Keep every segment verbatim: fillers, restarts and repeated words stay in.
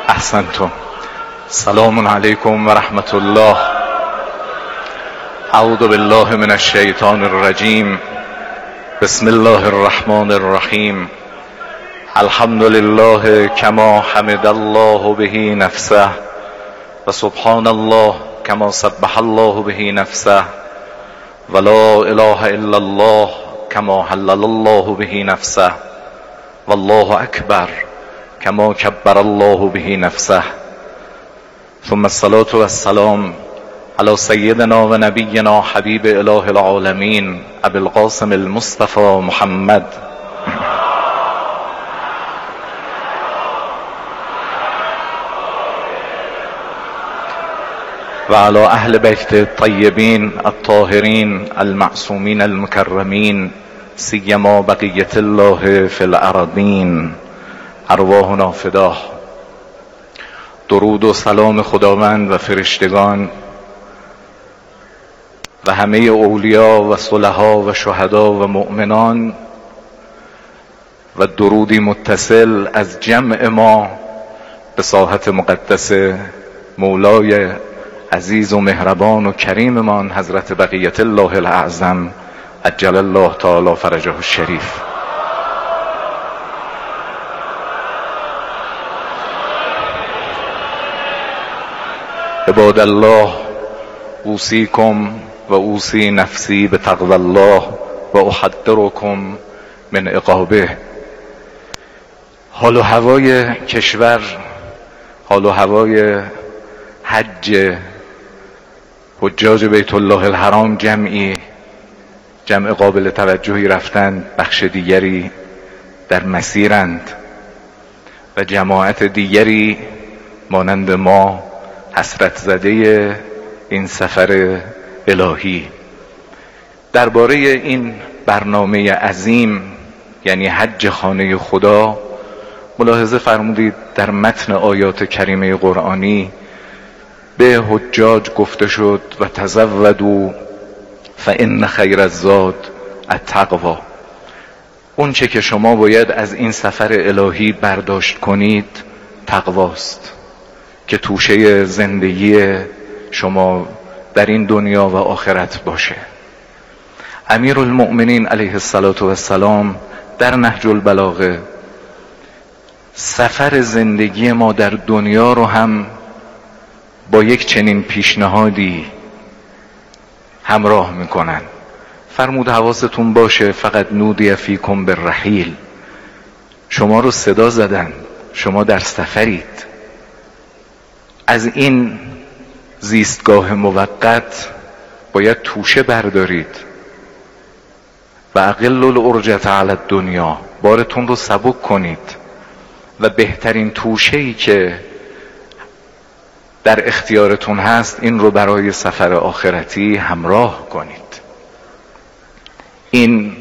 احسنتم. سلام علیکم و رحمت الله. اعوذ بالله من الشیطان الرجیم. بسم الله الرحمن الرحیم. الحمد لله کما حمد الله به نفسه و سبحان الله کما سبح الله به نفسه و لا اله الا الله کما حلل الله به نفسه والله اکبر کما کبر الله به نفسه. ثم الصلاة والسلام علی سیدنا و نبینا حبیب اله العالمین ابی القاسم المصطفى محمد و علی اهل بیت الطیبین الطاهرین المعصومین المکرمین سیما بقیة الله فی الارضین ارواحنا فداه. درود و سلام خداوند و فرشتگان و همه اولیا و صلحا و شهدا و مؤمنان و درودی متصل از جمع ما به ساحت مقدس مولای عزیز و مهربان و کریممان حضرت بقیة الله الاعظم عجل الله تعالی فرجه الشریف. عباد الله، اوصیکم و اوصی نفسی بتقوی الله و احذرکم من عقابه. حال و هوای کشور، حال و هوای حج حجاج بیت الله الحرام جمعی جمع قابل توجهی رفتند، بخش دیگری در مسیرند و جماعت دیگری مانند ما حسرت زده این سفر الهی. درباره این برنامه عظیم یعنی حج خانه خدا ملاحظه فرمودید در متن آیات کریمه قرآنی به حجاج گفته شد و تزودوا فان خیر الزاد التقوی. اون چه که شما باید از این سفر الهی برداشت کنید تقواست که توشه زندگی شما در این دنیا و آخرت باشه. امیرالمؤمنین علیه السلام در نهج البلاغه سفر زندگی ما در دنیا رو هم با یک چنین پیشنهادی همراه میکنن. فرمود حواستون باشه فقط نودی فیکم بالرحیل، شما رو صدا زدن، شما در سفرید، از این زیستگاه موقت باید توشه بردارید و اقل العرجة علی الدنیا، بارتون رو سبک کنید و بهترین توشه‌ای که در اختیارتون هست این رو برای سفر آخرتی همراه کنید. این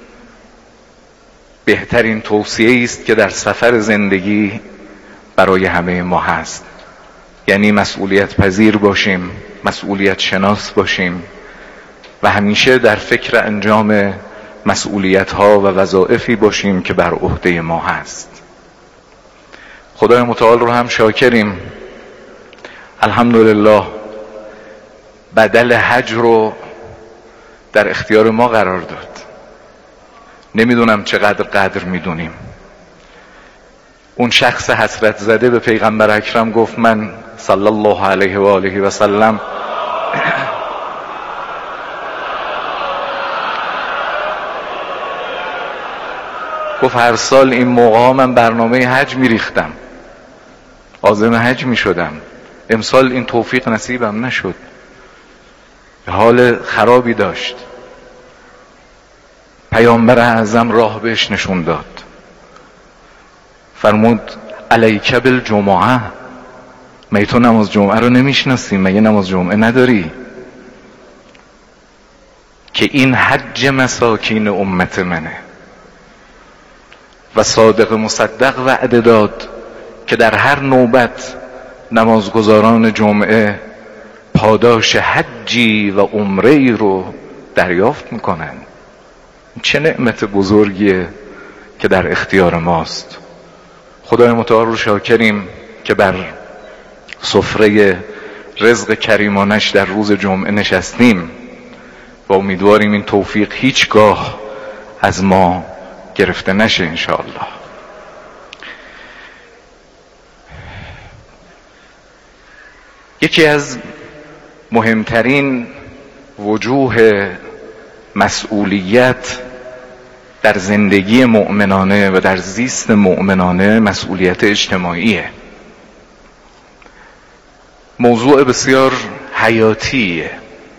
بهترین توصیه است که در سفر زندگی برای همه ما هست. یعنی مسئولیت پذیر باشیم، مسئولیت شناس باشیم و همیشه در فکر انجام مسئولیت ها و وظایفی باشیم که بر عهده ما هست. خدای متعال رو هم شاکریم، الحمدلله بدل حج رو در اختیار ما قرار داد. نمیدونم چقدر قدر میدونیم. اون شخص حسرت زده به پیغمبر اکرم گفت من صلی الله علیه و آله و سلم گفت هر سال این موقع من برنامه حج میریختم، عازم حج میشدم، امسال این توفیق نصیبم نشد. حال خرابی داشت. پیامبر اعظم راه بهش نشون داد، فرمود علیک بالجمعه، مگه تو نماز جمعه رو نمیشناسی؟ مگه نماز جمعه نداری؟ که این حج مساکین امت منه. و صادق مصدق وعده داد که در هر نوبت نمازگزاران جمعه پاداش حجی و عمره‌ای رو دریافت میکنن. چه نعمت بزرگیه که در اختیار ماست. خدای متعال رو شاکریم که بر سفره رزق کریمانش در روز جمعه نشستیم و امیدواریم این توفیق هیچگاه از ما گرفته نشه انشاءالله. یکی از مهمترین وجوه مسئولیت در زندگی مؤمنانه و در زیست مؤمنانه مسئولیت اجتماعیه. موضوع بسیار حیاتیه.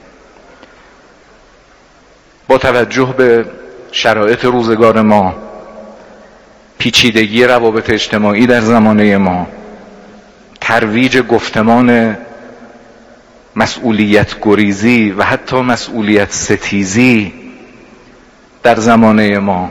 با توجه به شرایط روزگار ما، پیچیدگی روابط اجتماعی در زمانه ما، ترویج گفتمان مسئولیت گریزی و حتی مسئولیت ستیزی در زمانه ما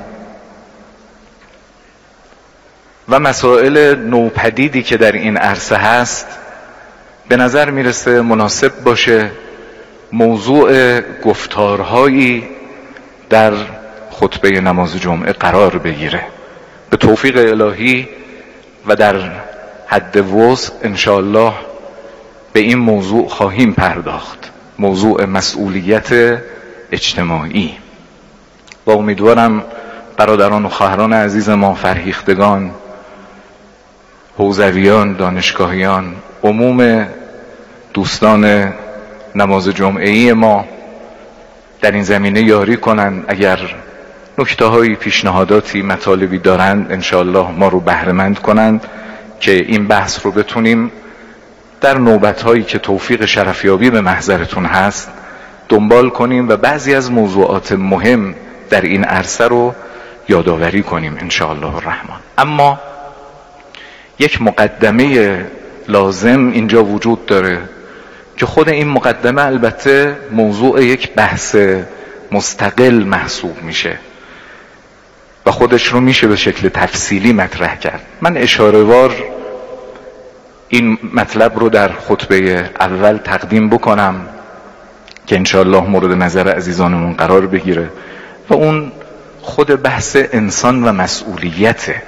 و مسائل نوپدیدی که در این عرصه هست، به نظر میرسه مناسب باشه موضوع گفتارهایی در خطبه نماز جمعه قرار بگیره. به توفیق الهی و در حد وسع انشاءالله به این موضوع خواهیم پرداخت، موضوع مسئولیت اجتماعی. و امیدوارم برادران و خواهران عزیز ما، فرهیختگان، حوزویان، دانشگاهیان، عموم دوستان نماز جمعه‌ای ما در این زمینه یاری کنند. اگر نکته‌هایی، پیشنهاداتی، مطالبی دارند انشاءالله ما رو بهره‌مند کنند که این بحث رو بتونیم در نوبت‌هایی که توفیق شرفیابی به محضرتون هست دنبال کنیم و بعضی از موضوعات مهم در این عرصه رو یادآوری کنیم انشاءالله الرحمن. اما یک مقدمه لازم اینجا وجود داره که خود این مقدمه البته موضوع یک بحث مستقل محسوب میشه و خودش رو میشه به شکل تفصیلی مطرح کرد. من اشاره‌وار این مطلب رو در خطبه اول تقدیم بکنم که انشاءالله مورد نظر عزیزانمون قرار بگیره و اون خود بحث انسان و مسئولیته.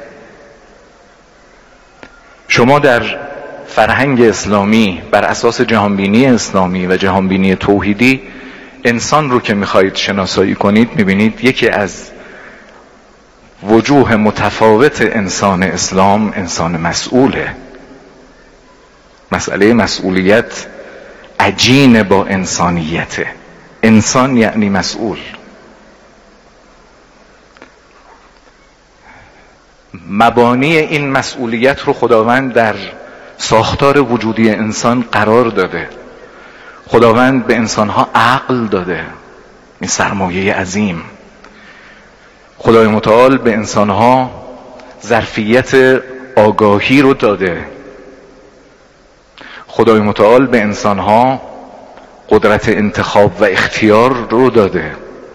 شما در فرهنگ اسلامی بر اساس جهانبینی اسلامی و جهانبینی توحیدی انسان رو که میخواهید شناسایی کنید میبینید یکی از وجوه متفاوت انسان اسلام انسان مسئوله. مسئله مسئولیت عجین با انسانیته. انسان یعنی مسئول. مبانی این مسئولیت رو خداوند در ساختار وجودی انسان قرار داده. خداوند به انسانها عقل داده، این سرمایه عظیم. خدای متعال به انسانها ظرفیت آگاهی رو داده. خدای متعال به انسانها قدرت انتخاب و اختیار رو داده.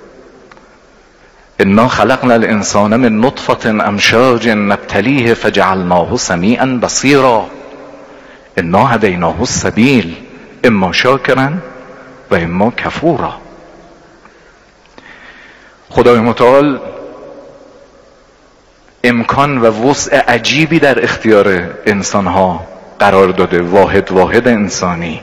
انا خلقنا الانسان من نطفة امشاج نبتلیه فجعلناه سمیعا بصیرا انا هدیناه السبیل اما شاکرا و اما کفورا. خدای متعال امکان و وسع عجیبی در اختیار انسانها قرار داده. واحد واحد انسانی،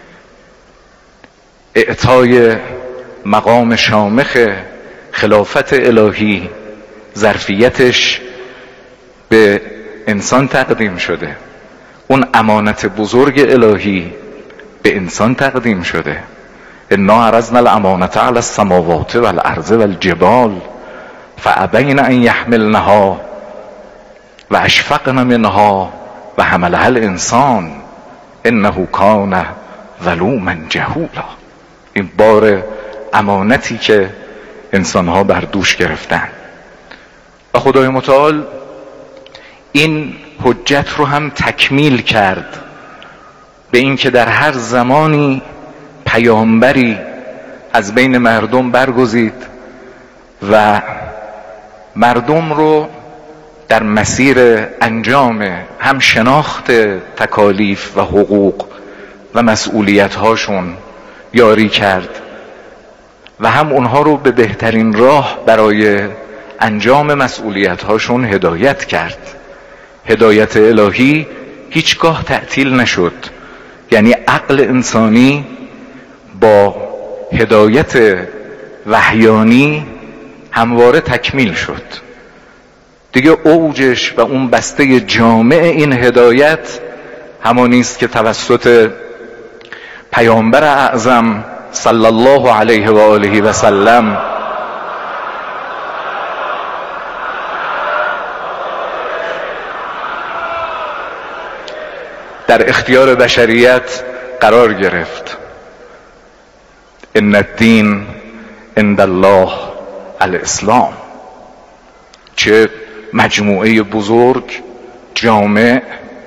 اعطای مقام شامخ خلافت الهی، ظرفیتش به انسان تقدیم شده. اون امانت بزرگ الهی به انسان تقدیم شده. انا عرضنا الامانة على السماوات والارض والجبال فابین ان یحملنها و اشفقن منها و حملها الانسان انه کان ظلوما جهولا. این بار امانتی که انسانها بر دوش گرفتن و خدای متعال این حجت رو هم تکمیل کرد به این که در هر زمانی پیامبری از بین مردم برگزید و مردم رو در مسیر انجام هم شناخت تکالیف و حقوق و مسئولیت هاشون یاری کرد و هم اونها رو به بهترین راه برای انجام مسئولیت هاشون هدایت کرد. هدایت الهی هیچگاه تعطیل نشد. یعنی عقل انسانی با هدایت وحیانی همواره تکمیل شد. دیگه اوجش و اون بسته جامع این هدایت همانی است که توسط پیامبر اعظم صلی الله علیه و آله و سلم در اختیار بشریت قرار گرفت. ان الدین عند الله الاسلام. چه مجموعه بزرگ، جامع،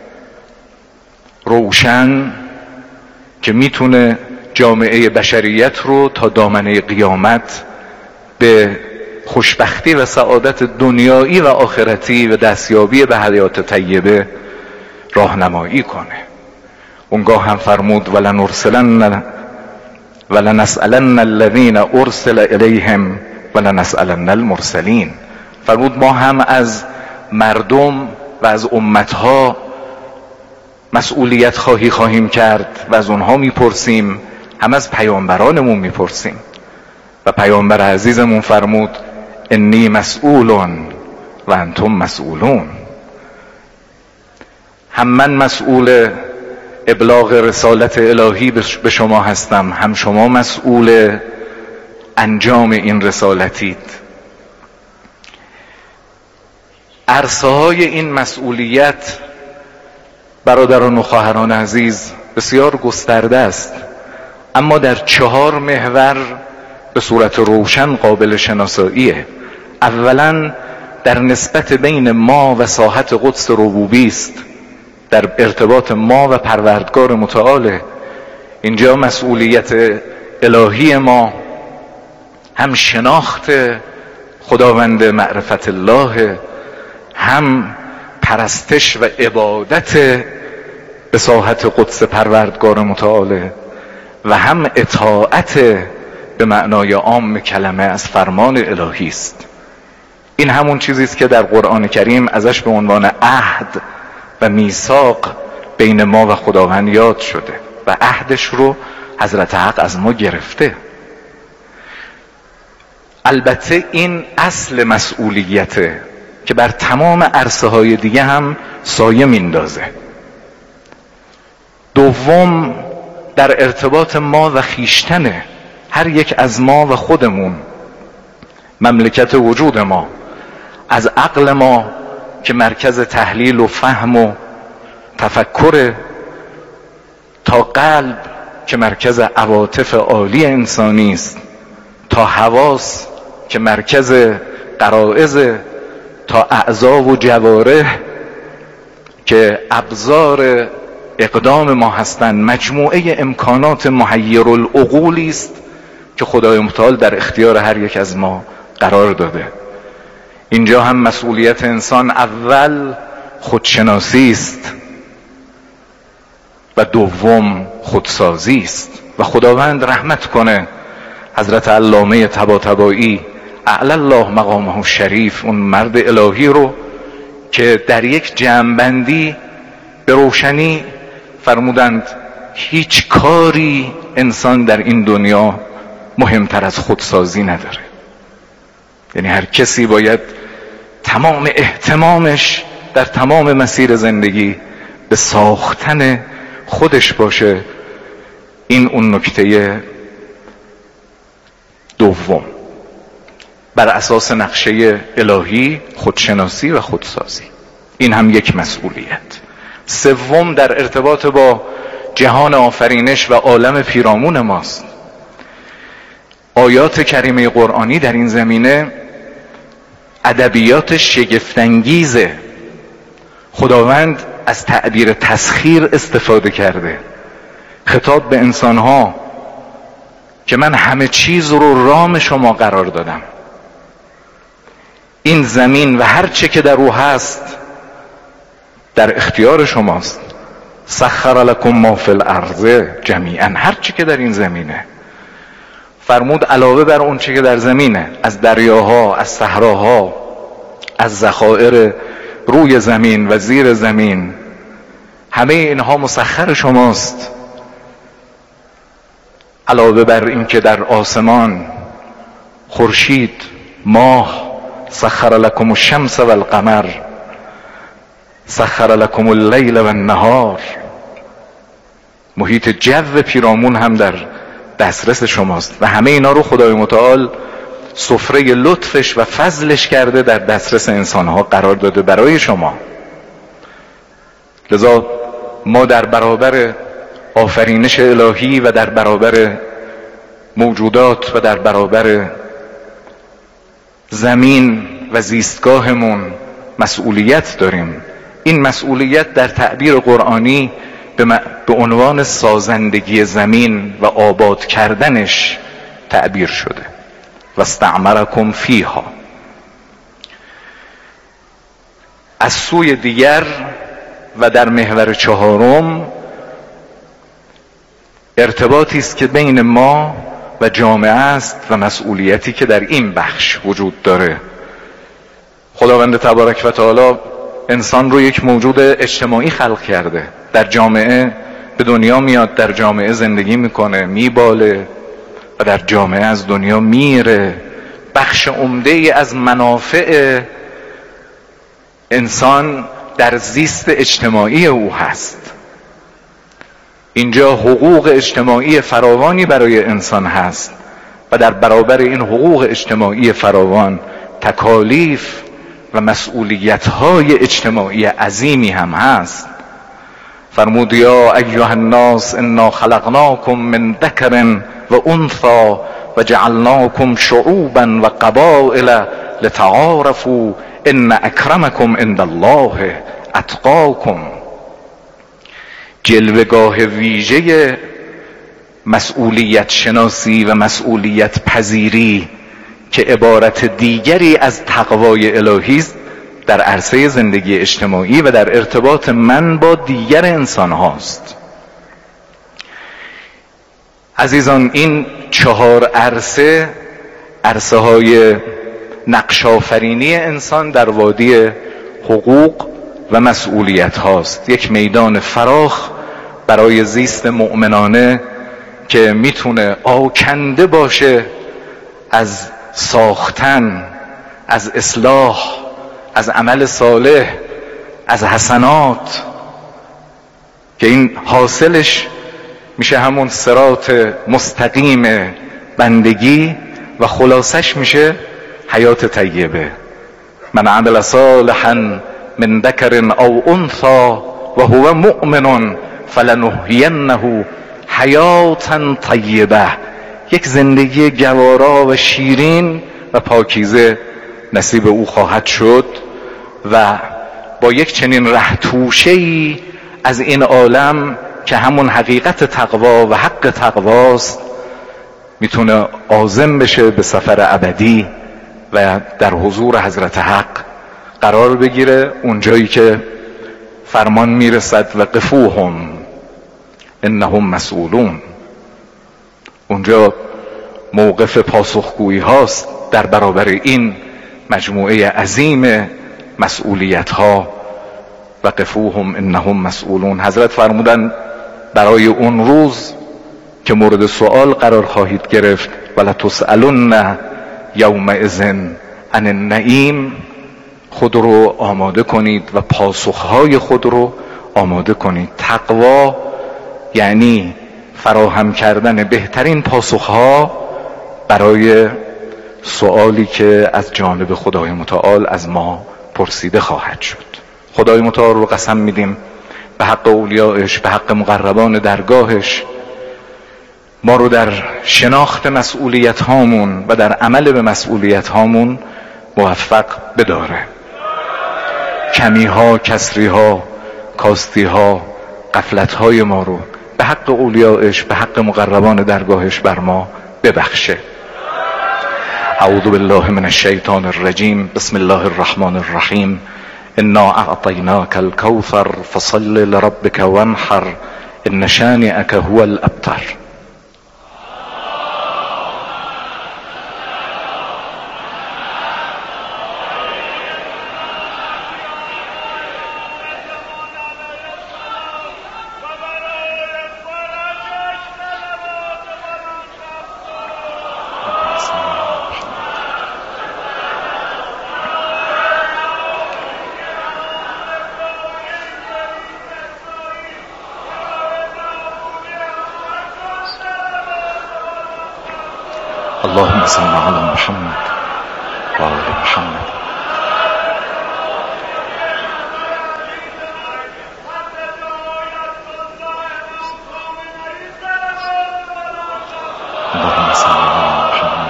روشن که میتونه جامعه بشریت رو تا دامنه قیامت به خوشبختی و سعادت دنیایی و آخرتی و دستیابی به حیات طیبه راهنمایی کنه. اونگاه هم فرمود ولنرسلن ولنسألن الذین ارسل الیهم ولنسألن المرسلین. فرمود ما هم از مردم و از امتها مسئولیت خواهی خواهیم کرد و از اونها میپرسیم، هم از پیامبرانمون میپرسیم. و پیامبر عزیزمون فرمود انی مسئولون و انتم مسئولون. هم من مسئول ابلاغ رسالت الهی به شما هستم، هم شما مسئول انجام این رسالتید. عرصه های این مسئولیت برادران و خواهران عزیز بسیار گسترده است، اما در چهار محور به صورت روشن قابل شناساییه. اولا در نسبت بین ما و ساحت قدس ربوبی است، در ارتباط ما و پروردگار متعال. اینجا مسئولیت الهی ما هم شناخت خداوند معرفت الله، هم پرستش و عبادت به ساحت قدس پروردگار متعال، و هم اطاعت به معنای عام کلمه از فرمان الهی است. این همون چیزی است که در قرآن کریم ازش به عنوان عهد و میثاق بین ما و خداوند یاد شده و عهدش رو حضرت حق از ما گرفته. البته این اصل مسئولیته که بر تمام عرصه های دیگه هم سایه میندازه. دوم در ارتباط ما و خیشتنه، هر یک از ما و خودمون، مملکت وجود ما، از عقل ما که مرکز تحلیل و فهم و تفکر، تا قلب که مرکز عواطف عالی انسانی است، تا حواس که مرکز غرایز، تا اعضا و جوارح که ابزار اقدام ما هستند. مجموعه امکانات محیر العقولی است که خدای متعال در اختیار هر یک از ما قرار داده. اینجا هم مسئولیت انسان اول خودشناسی است و دوم خودسازی است. و خداوند رحمت کنه حضرت علامه طباطبایی اعلی الله مقامه الشریف، اون مرد الهی رو که در یک جمع‌بندی به روشنی فرمودند هیچ کاری انسان در این دنیا مهمتر از خودسازی نداره. یعنی هر کسی باید تمام اهتمامش در تمام مسیر زندگی به ساختن خودش باشه. این اون نکته دوم، بر اساس نقشه الهی خودشناسی و خودسازی. این هم یک مسئولیت. سوم در ارتباط با جهان آفرینش و عالم پیرامون ماست. آیات کریمه قرآنی در این زمینه ادبیات شگفت‌انگیزه. خداوند از تعبیر تسخیر استفاده کرده، خطاب به انسانها که من همه چیز رو رام شما قرار دادم. این زمین و هر چه که در او هست در اختیار شماست. سخر لکم ما فی الارض جمیعا، هر چه که در این زمینه. فرمود علاوه بر اون چه که در زمینه، از دریاها، از صحراها، از ذخایر روی زمین و زیر زمین، همه اینها مسخر شماست، علاوه بر این که در آسمان خورشید، ماه، سخر لکم الشمس و القمر، سخر لکم اللیل و النهار، محیط جو پیرامون هم در دسترس شماست و همه اینا رو خدای متعال سفره لطفش و فضلش کرده در دسترس انسانها قرار داده برای شما. لذا ما در برابر آفرینش الهی و در برابر موجودات و در برابر زمین و زیستگاهمون مسئولیت داریم. این مسئولیت در تعبیر قرآنی به, م... به عنوان سازندگی زمین و آباد کردنش تعبیر شده. و استعمرکم فیها. از سوی دیگر و در محور چهارم ارتباطی است که بین ما و جامعه است و مسئولیتی که در این بخش وجود داره. خداوند تبارک و تعالی انسان رو یک موجود اجتماعی خلق کرده، در جامعه به دنیا میاد، در جامعه زندگی میکنه، میباله و در جامعه از دنیا میره. بخش عمده از منافع انسان در زیست اجتماعی او هست. اینجا حقوق اجتماعی فراوانی برای انسان هست و در برابر این حقوق اجتماعی فراوان تکالیف و مسئولیت‌های اجتماعی عظیمی هم هست. فرمود یا ایها الناس انا خلقناکم من ذکر و انثی و جعلناکم شعوبا و قبائل لتعارفوا ان اکرمکم عند الله اتقاکم. جلوه‌گاه ویژه مسئولیت شناسی و مسئولیت پذیری که عبارت دیگری از تقوای الهی است در عرصه زندگی اجتماعی و در ارتباط من با دیگر انسان هاست. عزیزان، این چهار عرصه عرصه های نقش آفرینی انسان در وادی حقوق و مسئولیت هاست. یک میدان فراخ برای زیست مؤمنانه که میتونه آکنده باشه از ساختن، از اصلاح، از عمل صالح، از حسنات، که این حاصلش میشه همون صراط مستقیم بندگی و خلاصش میشه حیات طیبه. من عمل صالحا من ذکر او انثی و هو مؤمن فلنحینه حیاتا طیبه. یک زندگی گوارا و شیرین و پاکیزه نصیب او خواهد شد و با یک چنین ره توشه‌ای از این عالم که همون حقیقت تقوا و حق تقواست میتونه عازم بشه به سفر ابدی و در حضور حضرت حق قرار بگیره، اونجایی که فرمان میرسد و قفوهم انهم مسئولون. اونجا موقف پاسخگویی هاست در برابر این مجموعه عظیم مسئولیت ها. و قفوهم انهم مسئولون. حضرت فرمودن برای اون روز که مورد سوال قرار خواهید گرفت ولتسألن یومئذ عن النعیم، خود رو آماده کنید و پاسخهای خود رو آماده کنید. تقوا یعنی فراهم کردن بهترین پاسخها برای سوالی که از جانب خدای متعال از ما پرسیده خواهد شد. خدای متعال رو قسم میدیم به حق اولیائش، به حق مقربان درگاهش، ما رو در شناخت مسئولیت هامون و در عمل به مسئولیت هامون موفق بداره. کمی ها، کسری ها، کاستی ها، غفلت های ما رو به حق اولیائش، به حق مقربان درگاهش بر ما ببخشه. اعوذ بالله من الشیطان الرجیم. بسم الله الرحمن الرحیم. انا اعطیناک الکوثر فصل لربک وانحر ان شانئک هو الابتر. اللهم صل علی محمد و آل محمد. اللهم صل علی محمد.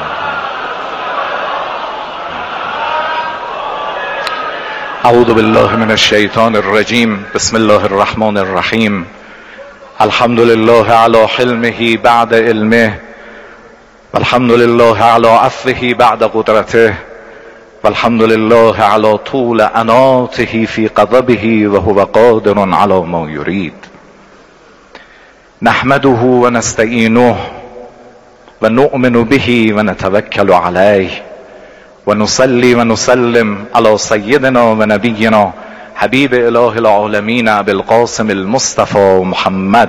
اعوذ بالله من الشیطان الرجیم. بسم الله الرحمن الرحیم. الحمد لله على حلمه بعد علمه، والحمد لله على عفوه بعد قدرته، والحمد لله على طول عناته في غضبه وهو قادر على ما يريد. نحمده ونستعينه ونؤمن به ونتوكل عليه، ونصلي ونسلم على سيدنا ونبينا حبيب اله العالمين ابي القاسم المصطفى محمد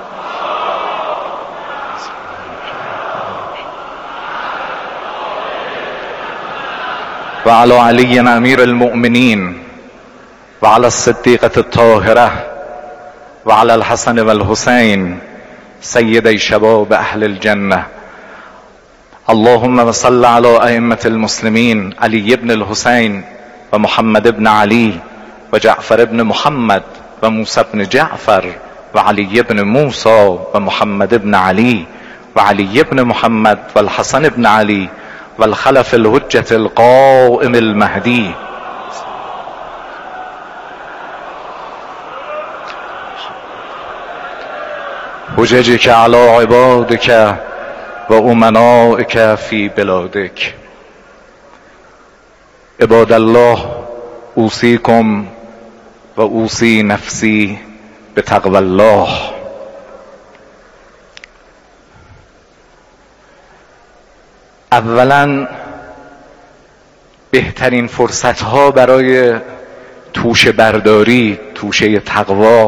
وعلى علي امير المؤمنين وعلى الصديقة الطاهرة وعلى الحسن والحسين سيدي شباب اهل الجنة. اللهم صل على ائمة المسلمين علي بن الحسين ومحمد بن علي وجعفر بن محمد وموسى بن جعفر وعلي بن موسى ومحمد بن علي وعلي بن محمد والحسن بن علي والخلف الحجة القائم المهدي. حججك على عبادك وأمنائك في بلادك. عباد الله، اوصيكم و اوصي نفسی به تقوی الله. اولا بهترین فرصت ها برای توشه برداری، توشه تقوا،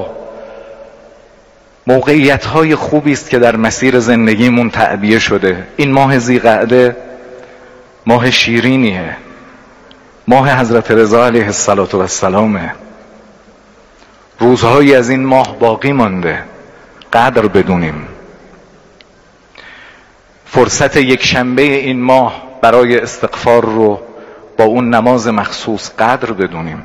موقعیت های خوبی است که در مسیر زندگیمون تعبیه شده. این ماه ذی‌قعده ماه شیرینیه، ماه حضرت رضا علیه السلام. روزهایی از این ماه باقی مانده، قدر بدونیم. فرصت یک شنبه این ماه برای استغفار رو با اون نماز مخصوص قدر بدونیم.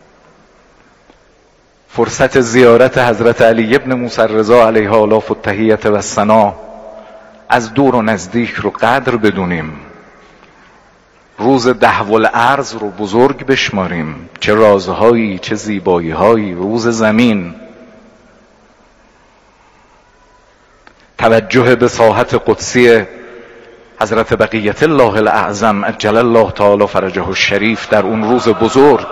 فرصت زیارت حضرت علی ابن موسی الرضا علیه آلاف التحیة و الثنا از دور و نزدیک رو قدر بدونیم. روز دهو الارض رو بزرگ بشماریم. چه رازهایی، چه زیبایی‌هایی. روز زمین، توجه به ساحت قدسی حضرت بقیت الله الاعظم عجل الله تعالی فرجه الشریف در اون روز بزرگ.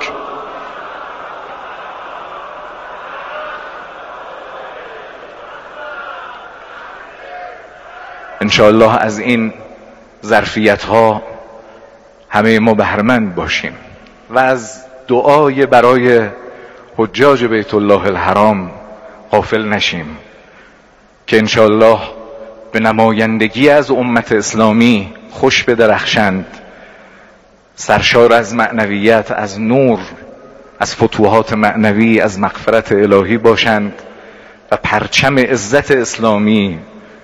انشاءالله از این ظرفیت ها همه ما بهره‌مند باشیم و از دعای برای حجاج بیت الله الحرام غافل نشیم که انشاءالله به نمایندگی از امت اسلامی خوش بدرخشند، سرشار از معنویت، از نور، از فتوحات معنوی، از مغفرت الهی باشند و پرچم عزت اسلامی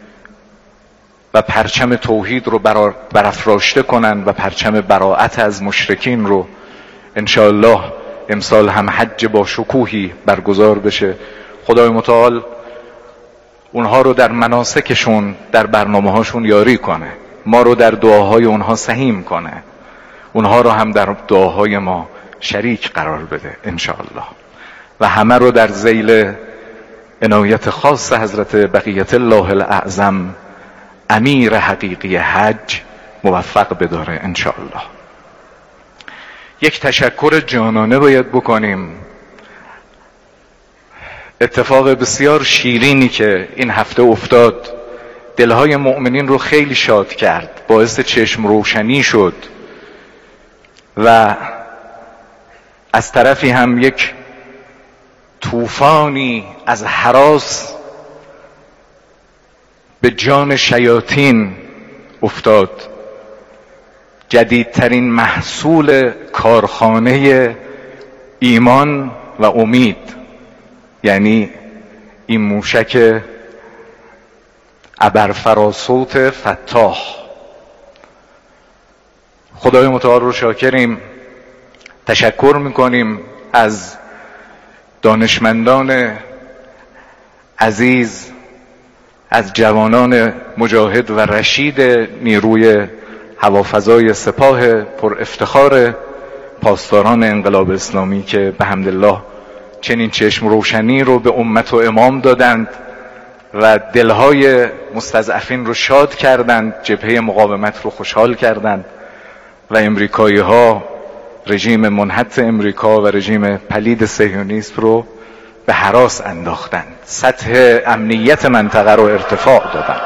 و پرچم توحید رو برافراشته کنند و پرچم براءت از مشرکین رو انشاءالله امسال هم حج با شکوهی برگزار بشه. خدای متعال اونها رو در مناسکشون، در برنامه هاشون یاری کنه، ما رو در دعاهای اونها سهیم کنه، اونها رو هم در دعاهای ما شریک قرار بده انشاءالله و همه رو در ذیل عنایت خاص حضرت بقیت الله الاعظم امیر حقیقی حج موفق بداره انشاءالله. یک تشکر جانانه باید بکنیم. اتفاق بسیار شیرینی که این هفته افتاد دلهای مؤمنین رو خیلی شاد کرد، باعث چشم روشنی شد و از طرفی هم یک طوفانی از هراس به جان شیاطین افتاد. جدیدترین محصول کارخانه ایمان و امید، یعنی این موشک ابرفراسوت فتاح خدای متعال رو شاکریم. تشکر میکنیم از دانشمندان عزیز، از جوانان مجاهد و رشید نیروی هوافضای سپاه پر افتخار پاسداران انقلاب اسلامی که به حمدالله چنین چشم روشنی رو به امت و امام دادند و دلهای مستضعفین رو شاد کردند، جبهه مقاومت رو خوشحال کردند و امریکایی ها، رژیم منحط امریکا و رژیم پلید صهیونیسم رو به هراس انداختند، سطح امنیت منطقه رو ارتفاع دادند.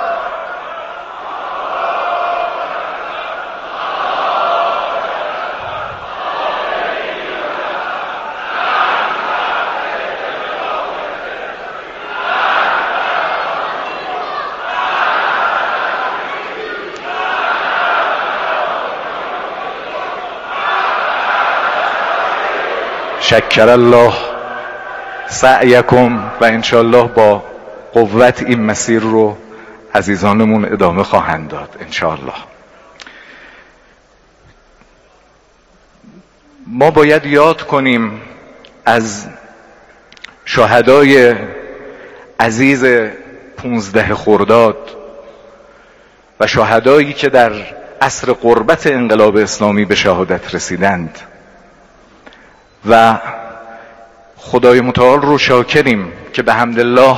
شکر الله سعیکم و انشالله با قوت این مسیر رو عزیزانمون ادامه خواهند داد انشالله. ما باید یاد کنیم از شهدای عزیز پونزده خرداد و شهدایی که در عصر غربت انقلاب اسلامی به شهادت رسیدند و خدای متعال رو شاکریم که به حمدالله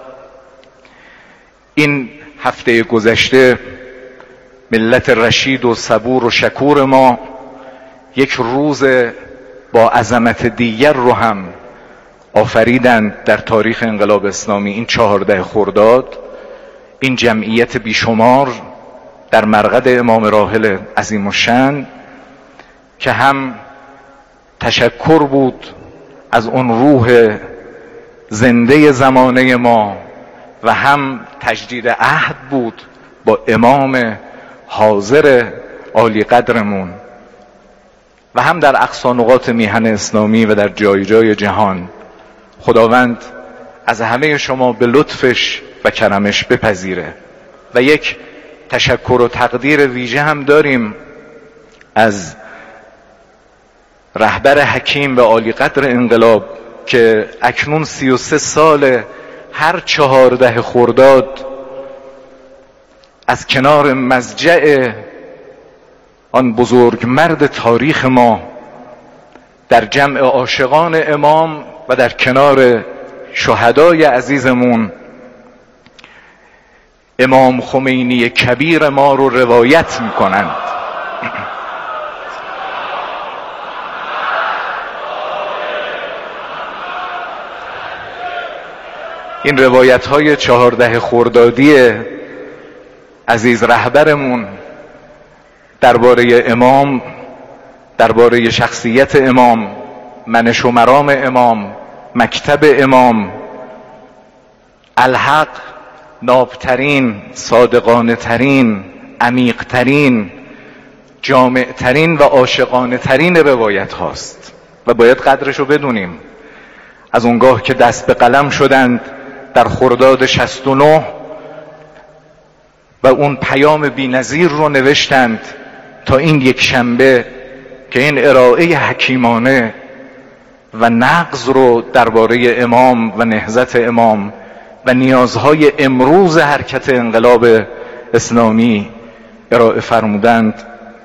این هفته گذشته ملت رشید و صبور و شکور ما یک روز با عظمت دیگر رو هم آفریدند در تاریخ انقلاب اسلامی. این چهارده خرداد، این جمعیت بیشمار در مرقد امام راحل عظیم الشأن که هم تشکر بود از اون روح زنده زمانه ما و هم تجدید عهد بود با امام حاضر عالی قدرمون و هم در اقصا نقاط میهن اسلامی و در جای جای جهان. خداوند از همه شما به لطفش و کرمش بپذیره. و یک تشکر و تقدیر ویژه هم داریم از رهبر حکیم و عالی قدر انقلاب که اکنون سی و سه سال هر چهارده خرداد از کنار مضجع آن بزرگ مرد تاریخ ما در جمع عاشقان امام و در کنار شهدای عزیزمون امام خمینی کبیر ما رو روایت میکنند. این روایت های چهارده خردادی عزیز رهبرمون درباره امام، درباره شخصیت امام، منش و مرام امام، مکتب امام، الحق نابترین، صادقانه ترین، عمیق ترین، جامع ترین و عاشقانه ترین روایت هاست و باید قدرشو بدونیم. از اونگاه که دست به قلم شدند در خرداد شصت و نه و اون پیام بی‌نظیر رو نوشتند تا این یک شنبه که این ارائه حکیمانه و نقض رو درباره امام و نهضت امام و نیازهای امروز حرکت انقلاب اسلامی ارائه فرمودند،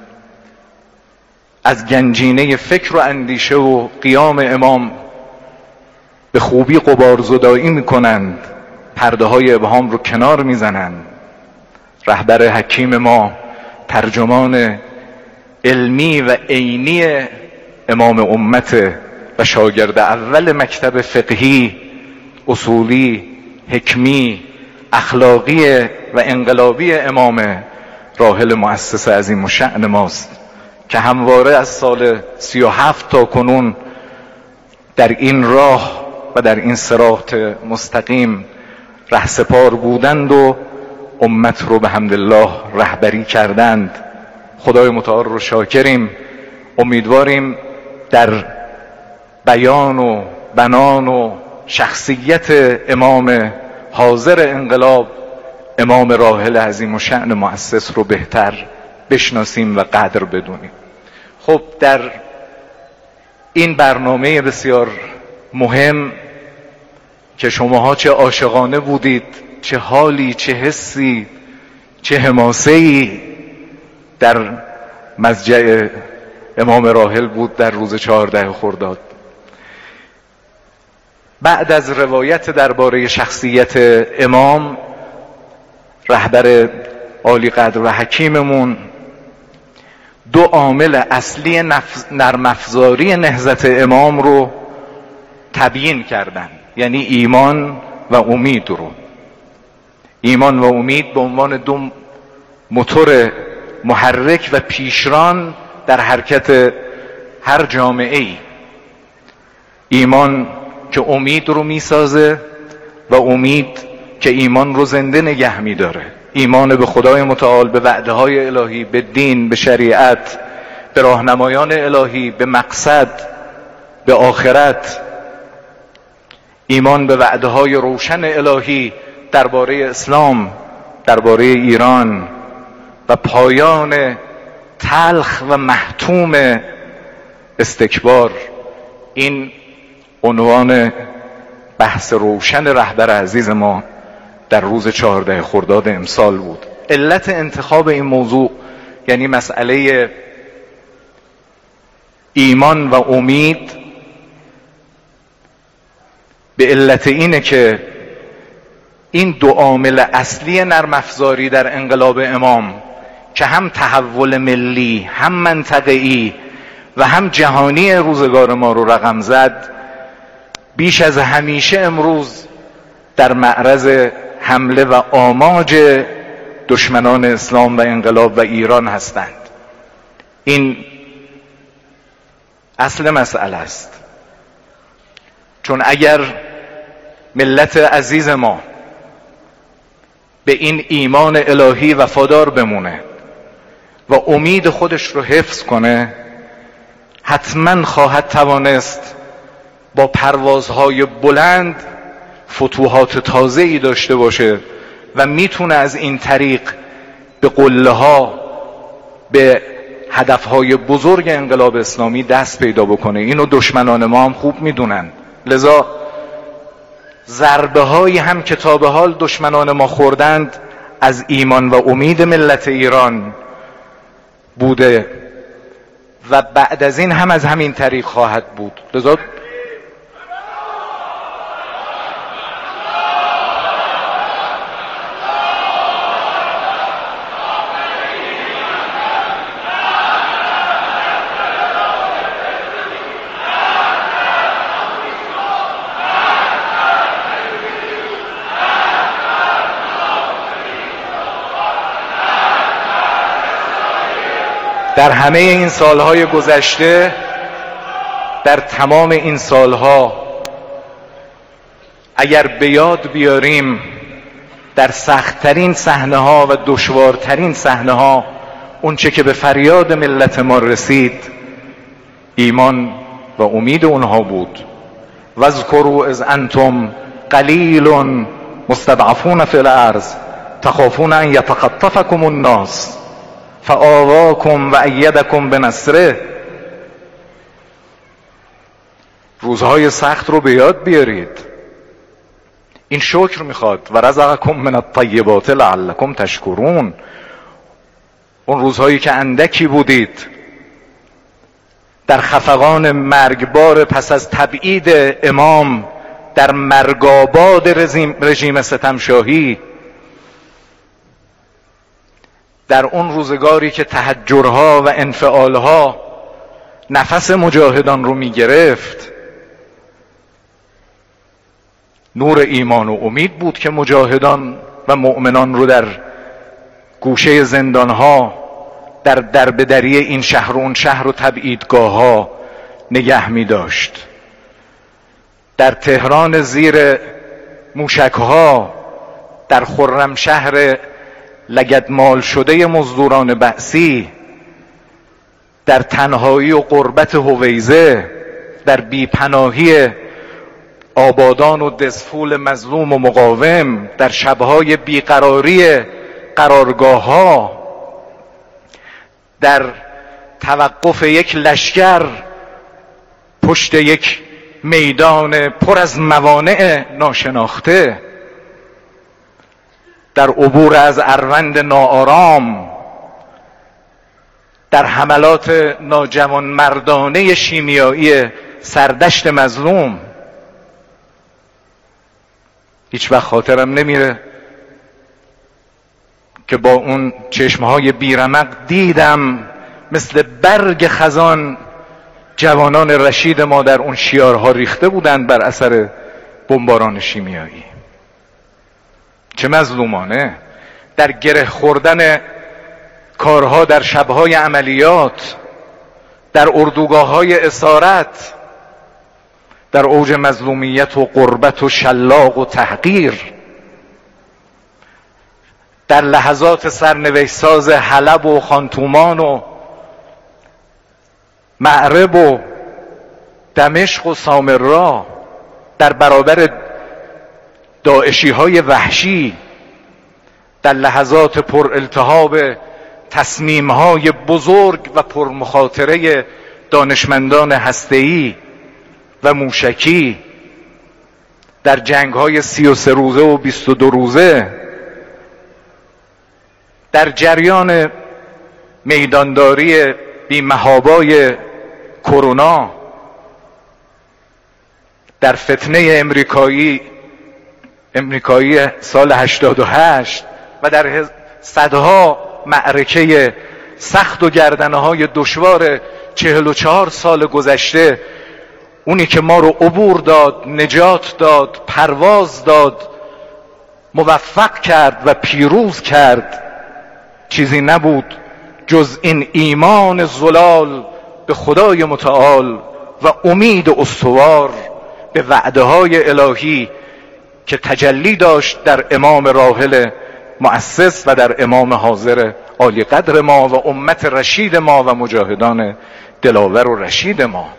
از گنجینه فکر و اندیشه و قیام امام به خوبی غبار زدایی میکنند، پرده های ابهام رو کنار میزنند. رهبر حکیم ما ترجمان علمی و عینی امام امت و شاگرد اول مکتب فقهی، اصولی، حکمی، اخلاقی و انقلابی امام راحل مؤسس عظیم الشأن ماست که همواره از سال سی و هفت تا کنون در این راه و در این صراط مستقیم رهسپار بودند و امت رو به حمدالله رهبری کردند. خدای متعال رو شاکریم. امیدواریم در بیان و بنان و شخصیت امام حاضر انقلاب، امام راحل عظیم الشأن مؤسس رو بهتر بشناسیم و قدر بدونیم. خب در این برنامه بسیار مهم که شماها چه عاشقانه بودید، چه حالی، چه حسی، چه حماسه‌ای در مضجع امام راحل بود در روز چهارده خرداد. بعد از روایت درباره شخصیت امام، رهبر عالی قدر و حکیممون، دو عامل اصلی نرم افزاری نهضت امام رو تبیین کردن، یعنی ایمان و امید رو. ایمان و امید به عنوان دو موتور محرک و پیشران در حرکت هر جامعه ای. ایمان که امید رو میسازه و امید که ایمان رو زنده نگه میداره. ایمان به خدای متعال، به وعده های الهی، به دین، به شریعت، به راهنمایان الهی، به مقصد، به آخرت. ایمان به وعده های روشن الهی درباره اسلام، درباره ایران و پایان تلخ و محتوم استکبار. این عنوان بحث روشن رهبر عزیز ما در روز چهارده خرداد امسال بود. علت انتخاب این موضوع، یعنی مسئله ایمان و امید، به علت اینه که این دو عامل اصلی نرم افزاری در انقلاب امام که هم تحول ملی، هم منطقه‌ای و هم جهانی روزگار ما رو رقم زد، بیش از همیشه امروز در معرض حمله و آماج دشمنان اسلام و انقلاب و ایران هستند. این اصل مسئله است. چون اگر ملت عزیز ما به این ایمان الهی وفادار بمونه و امید خودش رو حفظ کنه، حتما خواهد توانست با پروازهای بلند فتوحات تازه‌ای داشته باشه و میتونه از این طریق به قله ها، به هدفهای بزرگ انقلاب اسلامی دست پیدا بکنه. اینو دشمنان ما هم خوب میدونن. لذا ضربه هایی هم که تا به حال دشمنان ما خوردند از ایمان و امید ملت ایران بوده و بعد از این هم از همین طریق خواهد بود. لذا در همه این سالهای گذشته، در تمام این سالها، اگر به یاد بیاریم در سختترین صحنه ها و دشوارترین صحنه ها اون چه که به فریاد ملت ما رسید، ایمان و امید اونها بود. واذکروا اذ انتم قلیل مستضعفون فی الارض تخافون ان یتخطفکم الناس فآواکم و ایدکم بنصره. روزهای سخت رو به یاد بیارید. این شکر میخواد. و رزقکم من الطیبات لعلکم تشکرون. اون روزهایی که اندکی بودید در خفقان مرگبار پس از تبعید امام در مرگاباد رژیم, رژیم ستمشاهی، در اون روزگاری که تحجرها و انفعالها نفس مجاهدان رو می گرفت، نور ایمان و امید بود که مجاهدان و مؤمنان رو در گوشه زندانها، در دربدری این شهر و اون شهر و تبعیدگاه ها نگه می داشت. در تهران زیر موشکها، در خرمشهر لگدمال شده مزدوران بعثی، در تنهایی و غربت هویزه، در بیپناهی آبادان و دزفول مظلوم و مقاوم، در شبهای بیقراری قرارگاه ها، در توقف یک لشکر پشت یک میدان پر از موانع ناشناخته، در عبور از اروند ناآرام، در حملات ناجوانمردانه شیمیایی سردشت مظلوم. هیچ وقت خاطرم نمیره که با اون چشمهای بیرمق دیدم مثل برگ خزان جوانان رشید ما در اون شیارها ریخته بودند بر اثر بمباران شیمیایی. چه مظلومانه، در گره خوردن کارها در شبهای عملیات، در اردوگاه‌های اسارت، در اوج مظلومیت و غربت و شلاق و تحقیر، در لحظات سرنوشت ساز حلب و خانتومان و معرب و دمشق و سامرا، در برابر داعشی های وحشی، در لحظات پر التهاب تصمیم های بزرگ و پرمخاطره دانشمندان هسته‌ای و موشکی، در جنگ های سی و سه روزه و بیست و دو روزه، در جریان میدانداری بی‌محابای کرونا، در فتنه امریکایی امریکایی سال هشتاد و هشت و در صدها معرکه سخت و گردنه‌های دشوار چهل و چهار سال گذشته، اونی که ما رو عبور داد، نجات داد، پرواز داد، موفق کرد و پیروز کرد، چیزی نبود جز این ایمان زلال به خدای متعال و امید استوار به وعده های الهی که تجلی داشت در امام راحل مؤسس و در امام حاضر عالی قدر ما و امت رشید ما و مجاهدان دلاور و رشید ما.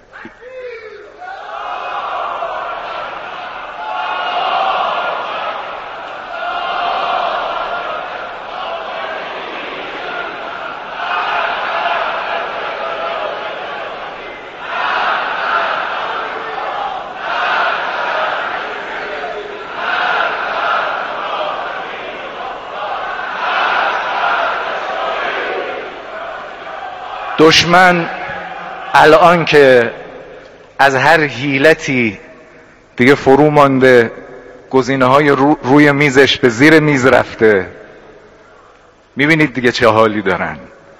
دشمن الان که از هر حیلتی دیگه فرو مانده، گزینه‌های رو روی میزش به زیر میز رفته، میبینید دیگه چه حالی دارن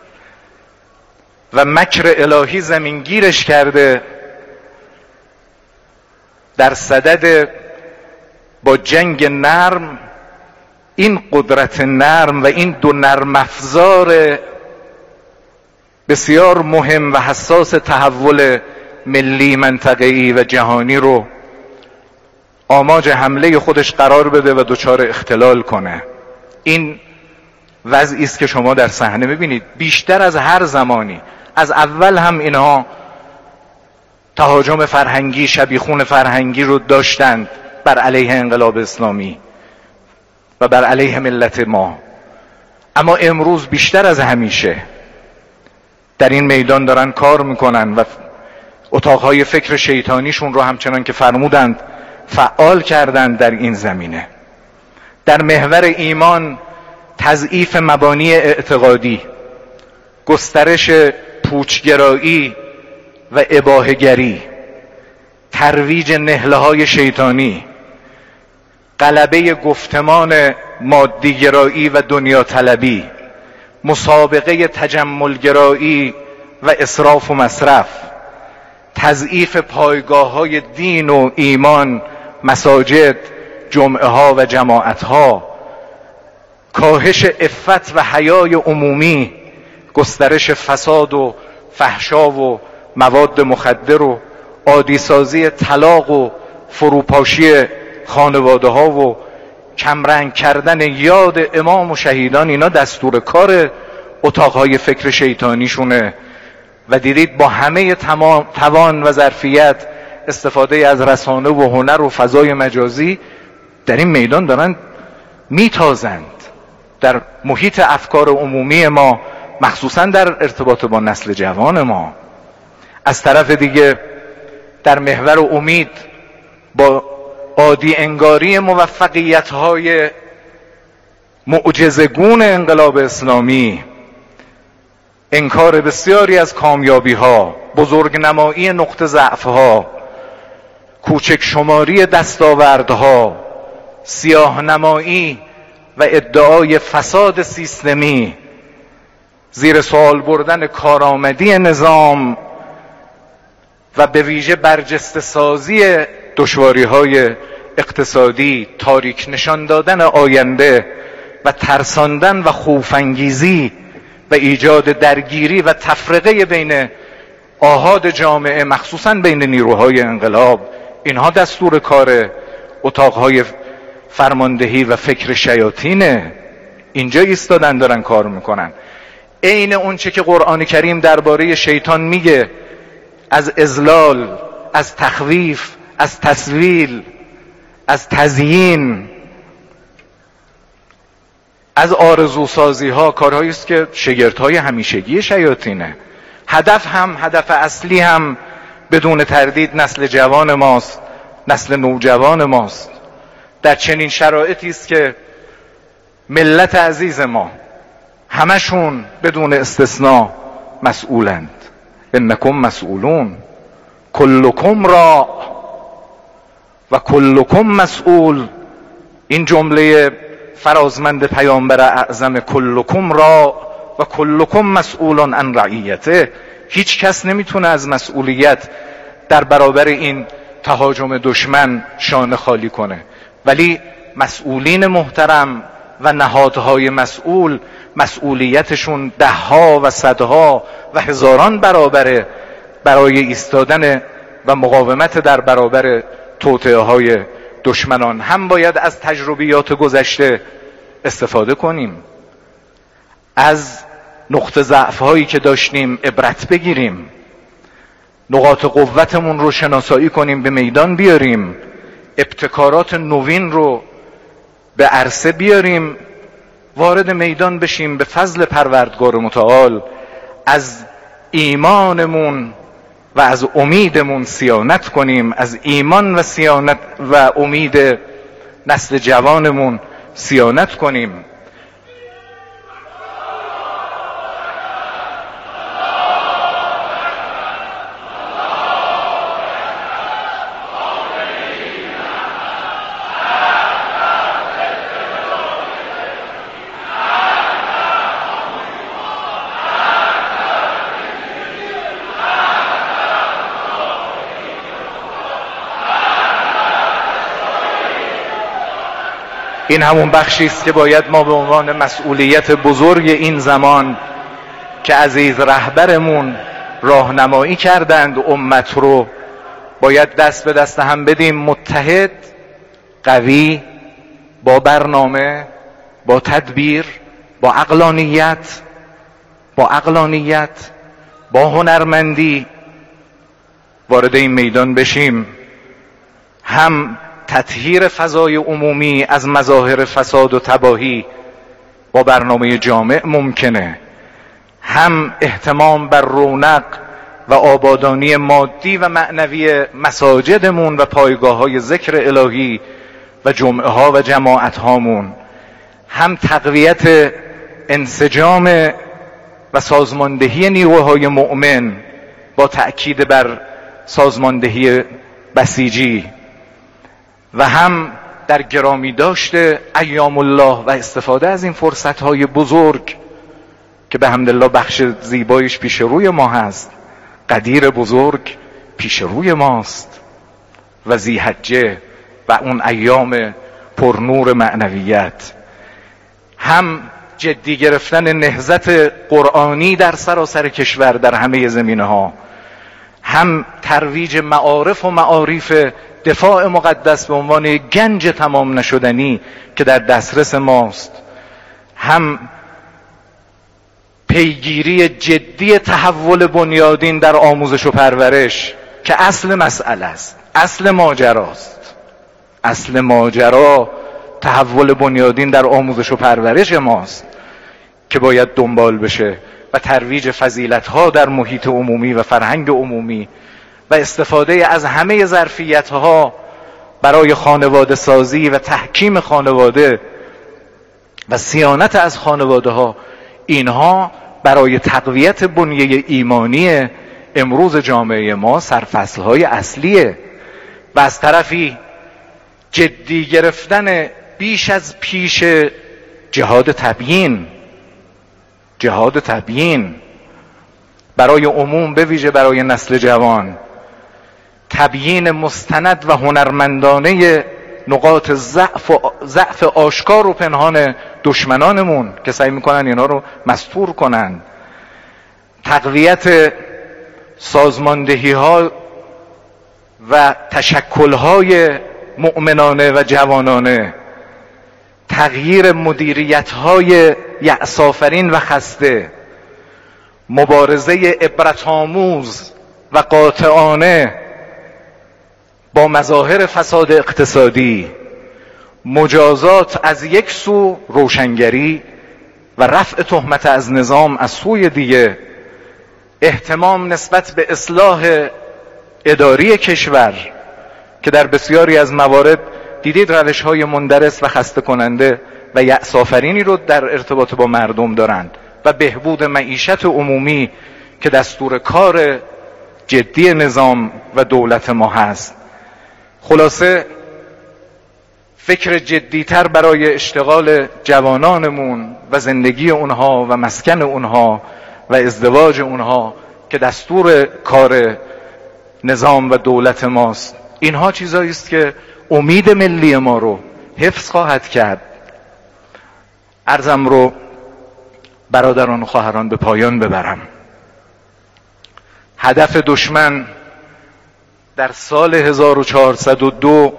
و مکر الهی زمینگیرش کرده، در صدد با جنگ نرم این قدرت نرم و این دو نرم افزار بسیار مهم و حساس تحول ملی، منطقه‌ای و جهانی رو آماج حمله خودش قرار بده و دچار اختلال کنه. این وضعی است که شما در صحنه می‌بینید. بیشتر از هر زمانی، از اول هم اینها تهاجم فرهنگی، شبیخون فرهنگی رو داشتند بر علیه انقلاب اسلامی و بر علیه ملت ما، اما امروز بیشتر از همیشه در این میدان دارن کار میکنن و اتاقهای فکر شیطانیشون رو همچنان که فرمودند فعال کردند در این زمینه. در محور ایمان تضعیف مبانی اعتقادی، گسترش پوچگرایی و اباحه‌گری، ترویج نهله‌های شیطانی، غلبه گفتمان مادیگرایی و دنیا طلبی، مسابقه تجملگرایی و اسراف و مصرف، تضعیف پایگاه‌های دین و ایمان، مساجد، جمعه ها و جماعت ها، کاهش عفت و حیای عمومی، گسترش فساد و فحشا و مواد مخدر و عادی سازی طلاق و فروپاشی خانواده ها و کمرنگ کردن یاد امام و شهیدان، اینا دستور کار اتاقهای فکر شیطانیشونه و دیدید با همه تمام توان و ظرفیت استفاده از رسانه و هنر و فضای مجازی در این میدان دارن میتازند، در محیط افکار عمومی ما مخصوصا در ارتباط با نسل جوان ما. از طرف دیگه در محور امید با عادی انگاری موفقیت‌های معجزه‌گون انقلاب اسلامی، انکار بسیاری از کامیابی‌ها، بزرگنمایی نقطه ضعف‌ها، کوچک شماری دستاوردها، سیاه نمایی و ادعای فساد سیستمی، زیر سوال بردن کارآمدی نظام و به ویژه برجسته سازی دشواری‌های اقتصادی، تاریک نشان دادن آینده و ترساندن و خوف‌انگیزی و ایجاد درگیری و تفرقه بین آحاد جامعه، مخصوصاً بین نیروهای انقلاب، اینها دستور کار اتاقهای فرماندهی و فکر شیاطینه. اینجا ایستادن دارن کار میکنن. عین اون چه که قرآن کریم درباره شیطان میگه، از اضلال، از تخویف، از تسویل، از تزیین، از آرزوسازی ها، کارهایی است که شگردهای همیشگی شیاطینه. هدف هم هدف اصلی هم بدون تردید نسل جوان ماست، نسل نوجوان ماست. در چنین شرایطی است که ملت عزیز ما همشون بدون استثناء مسئولند. انکم مسئولون، کلکم راع و کلکم مسئول. این جمله فرازمند پیامبر اعظم، کلکم راع و کلکم مسئول عن رعیته. هیچ کس نمیتونه از مسئولیت در برابر این تهاجم دشمن شانه خالی کنه، ولی مسئولین محترم و نهادهای مسئول مسئولیتشون ده ها و صدها و هزاران برابره برای ایستادن و مقاومت در برابر توطئه های دشمنان. هم باید از تجربیات گذشته استفاده کنیم، از نقطه ضعف هایی که داشتیم عبرت بگیریم، نقاط قوتمون رو شناسایی کنیم، به میدان بیاریم، ابتکارات نوین رو به عرصه بیاریم، وارد میدان بشیم، به فضل پروردگار متعال از ایمانمون و از امیدمون صیانت کنیم، از ایمان و صیانت و امید نسل جوانمون صیانت کنیم. این همون بخشی است که باید ما به عنوان مسئولیت بزرگ این زمان که عزیز رهبرمون راهنمایی کردند امت رو، باید دست به دست هم بدیم، متحد، قوی، با برنامه، با تدبیر، با عقلانیت، با عقلانیت، با هنرمندی وارد این میدان بشیم. هم تطهیر فضای عمومی از مظاهر فساد و تباهی با برنامه جامع ممکنه، هم اهتمام بر رونق و آبادانی مادی و معنوی مساجدمون و پایگاه های ذکر الهی و جمعه ها و جماعت هامون، هم تقویت انسجام و سازماندهی نیروهای مؤمن با تأکید بر سازماندهی بسیجی، و هم در گرامی داشته ایام الله و استفاده از این فرصت‌های بزرگ که به حمدالله بخش زیبایش پیش روی ما هست. قدیر بزرگ پیش روی ماست و ذی‌حجه و اون ایام پرنور معنویت. هم جدی گرفتن نهضت قرآنی در سراسر کشور در همه زمینه‌ها، هم ترویج معارف و معاریف دفاع مقدس به عنوان گنج تمام نشدنی که در دسترس ماست، هم پیگیری جدی تحول بنیادین در آموزش و پرورش که اصل مسئله است، اصل ماجراست. اصل ماجرا تحول بنیادین در آموزش و پرورش ماست که باید دنبال بشه و ترویج فضیلت‌ها در محیط عمومی و فرهنگ عمومی و استفاده از همه ظرفیت‌ها برای خانواده سازی و تحکیم خانواده و صیانت از خانواده ها، اینها برای تقویت بنیه ایمانی امروز جامعه ما سرفصل‌های اصلیه. و از طرفی جدی گرفتن بیش از پیش جهاد تبیین جهاد تبیین برای عموم، به ویژه برای نسل جوان، تبیین مستند و هنرمندانه نقاط ضعف و ضعف آشکار و پنهان دشمنانمون که سعی میکنن اینا رو مستور کنن، تقویت سازماندهی ها و تشکل های مؤمنانه و جوانانه، تغییر مدیریت های یأس‌آفرین و خسته، مبارزه عبرت‌آموز و قاطعانه با مظاهر فساد اقتصادی، مجازات از یک سو، روشنگری و رفع تهمت از نظام از سوی دیگه، اهتمام نسبت به اصلاح اداری کشور که در بسیاری از موارد دیدید روش‌های مندرس و خسته کننده و یأس‌آفرینی رو در ارتباط با مردم دارند، و بهبود معیشت عمومی که دستور کار جدی نظام و دولت ما هست. خلاصه فکر جدیتر برای اشتغال جوانانمون و زندگی اونها و مسکن اونها و ازدواج اونها که دستور کار نظام و دولت ماست، اینها چیزایی است که امید ملی ما رو حفظ خواهد کرد. عرضم رو برادران و خواهران به پایان ببرم. هدف دشمن در سال هزار و چهارصد و دو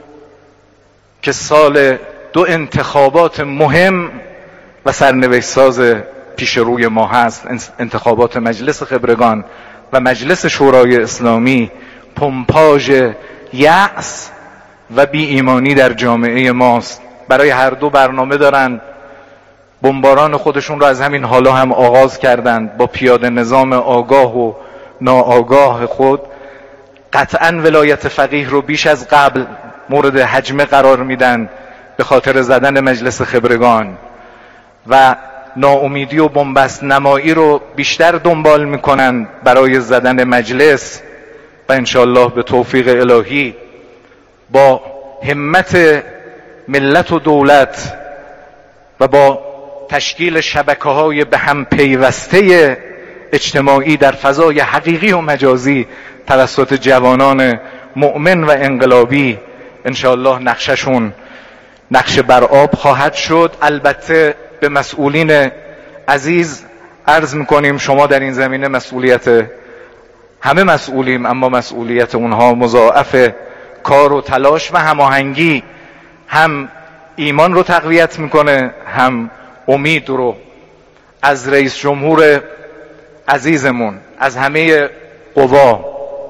که سال دو انتخابات مهم و سرنوشت ساز پیش روی ما هست، انتخابات مجلس خبرگان و مجلس شورای اسلامی، پمپاژ یأس و بی ایمانی در جامعه ماست. برای هر دو برنامه دارن، بمباران خودشون رو از همین حالا هم آغاز کردند با پیاده نظام آگاه و ناآگاه خود. قطعاً ولایت فقیه رو بیش از قبل مورد هجمه قرار میدن به خاطر زدن مجلس خبرگان و ناامیدی و بنبست نمایی رو بیشتر دنبال میکنن برای زدن مجلس، و انشالله به توفیق الهی با همت ملت و دولت و با تشکیل شبکه‌های به هم پیوسته اجتماعی در فضای حقیقی و مجازی توسط جوانان مؤمن و انقلابی، انشالله نقششون نقش بر آب خواهد شد. البته به مسئولین عزیز عرض میکنیم شما در این زمینه مسئولیت، همه مسئولیم، اما مسئولیت اونها مضاعف کار و تلاش و هماهنگی، هم ایمان رو تقویت میکنه هم امید رو. از رئیس جمهور عزیزمون، از همه قوا،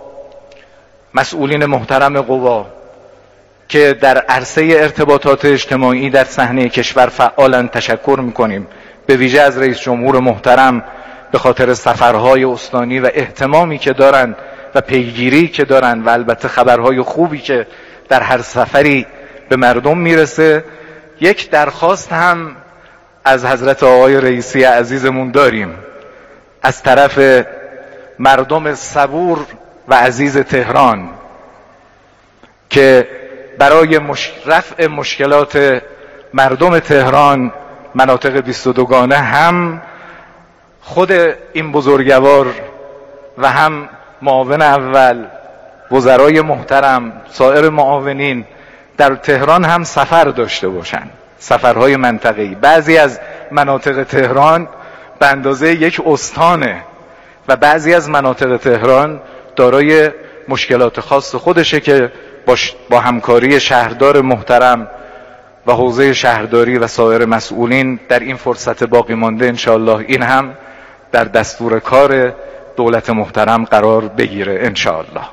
مسئولین محترم قوا که در عرصه ارتباطات اجتماعی در صحنه کشور فعالن تشکر میکنیم، به ویژه از رئیس جمهور محترم به خاطر سفرهای استانی و اهتمامی که دارن و پیگیری که دارن و البته خبرهای خوبی که در هر سفری به مردم میرسه. یک درخواست هم از حضرت آقای رئیسی عزیزمون داریم از طرف مردم صبور و عزیز تهران که برای مش... رفع مشکلات مردم تهران، مناطق بیست و دوگانه، هم خود این بزرگوار و هم معاون اول، وزرای محترم، سایر معاونین در تهران هم سفر داشته باشند، سفرهای منطقه‌ای. بعضی از مناطق تهران به اندازه یک استانه و بعضی از مناطق تهران دارای مشکلات خاص خودشه که با همکاری شهردار محترم و حوزه شهرداری و سایر مسئولین در این فرصت باقی مانده انشاءالله این هم در دستور کار دولت محترم قرار بگیره انشاءالله.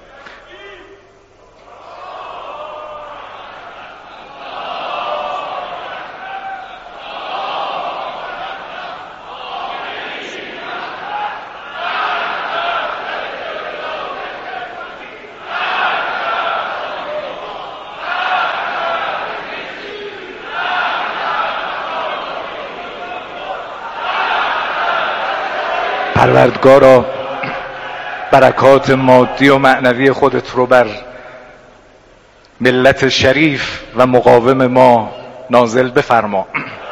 پروردگارا برکات مادی و معنوی خودت رو بر ملت شریف و مقاوم ما نازل بفرما.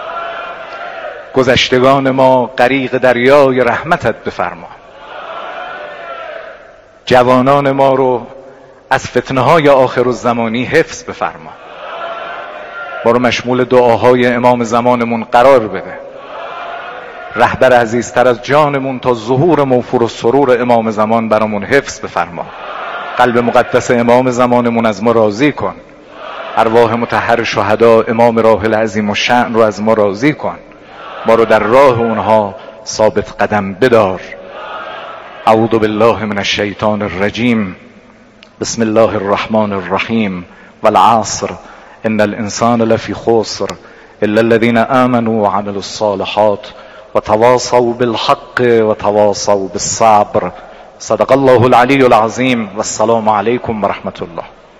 گذشتگان ما غریق دریای رحمتت بفرما. جوانان ما رو از فتنه های آخر الزمانی حفظ بفرما. ما رو مشمول دعاهای امام زمانمون قرار بده. رهبر عزیزتر از جانمون تا ظهور موفور و سرور امام زمان برامون حفظ بفرما. قلب مقدس امام زمانمون از ما راضی کن. ارواح مطهر شهدا امام راحل عظیم الشأن رو از ما راضی کن. ما رو در راه اونها ثابت قدم بدار. اعوذ بالله من الشیطان الرجیم. بسم الله الرحمن الرحیم. والعصر ان الانسان لفی خسر الا الذين آمنوا وعملوا الصالحات وتواصوا بالحق وتواصوا بالصبر. صدق الله العلی العظیم. والسلام علیکم ورحمة الله.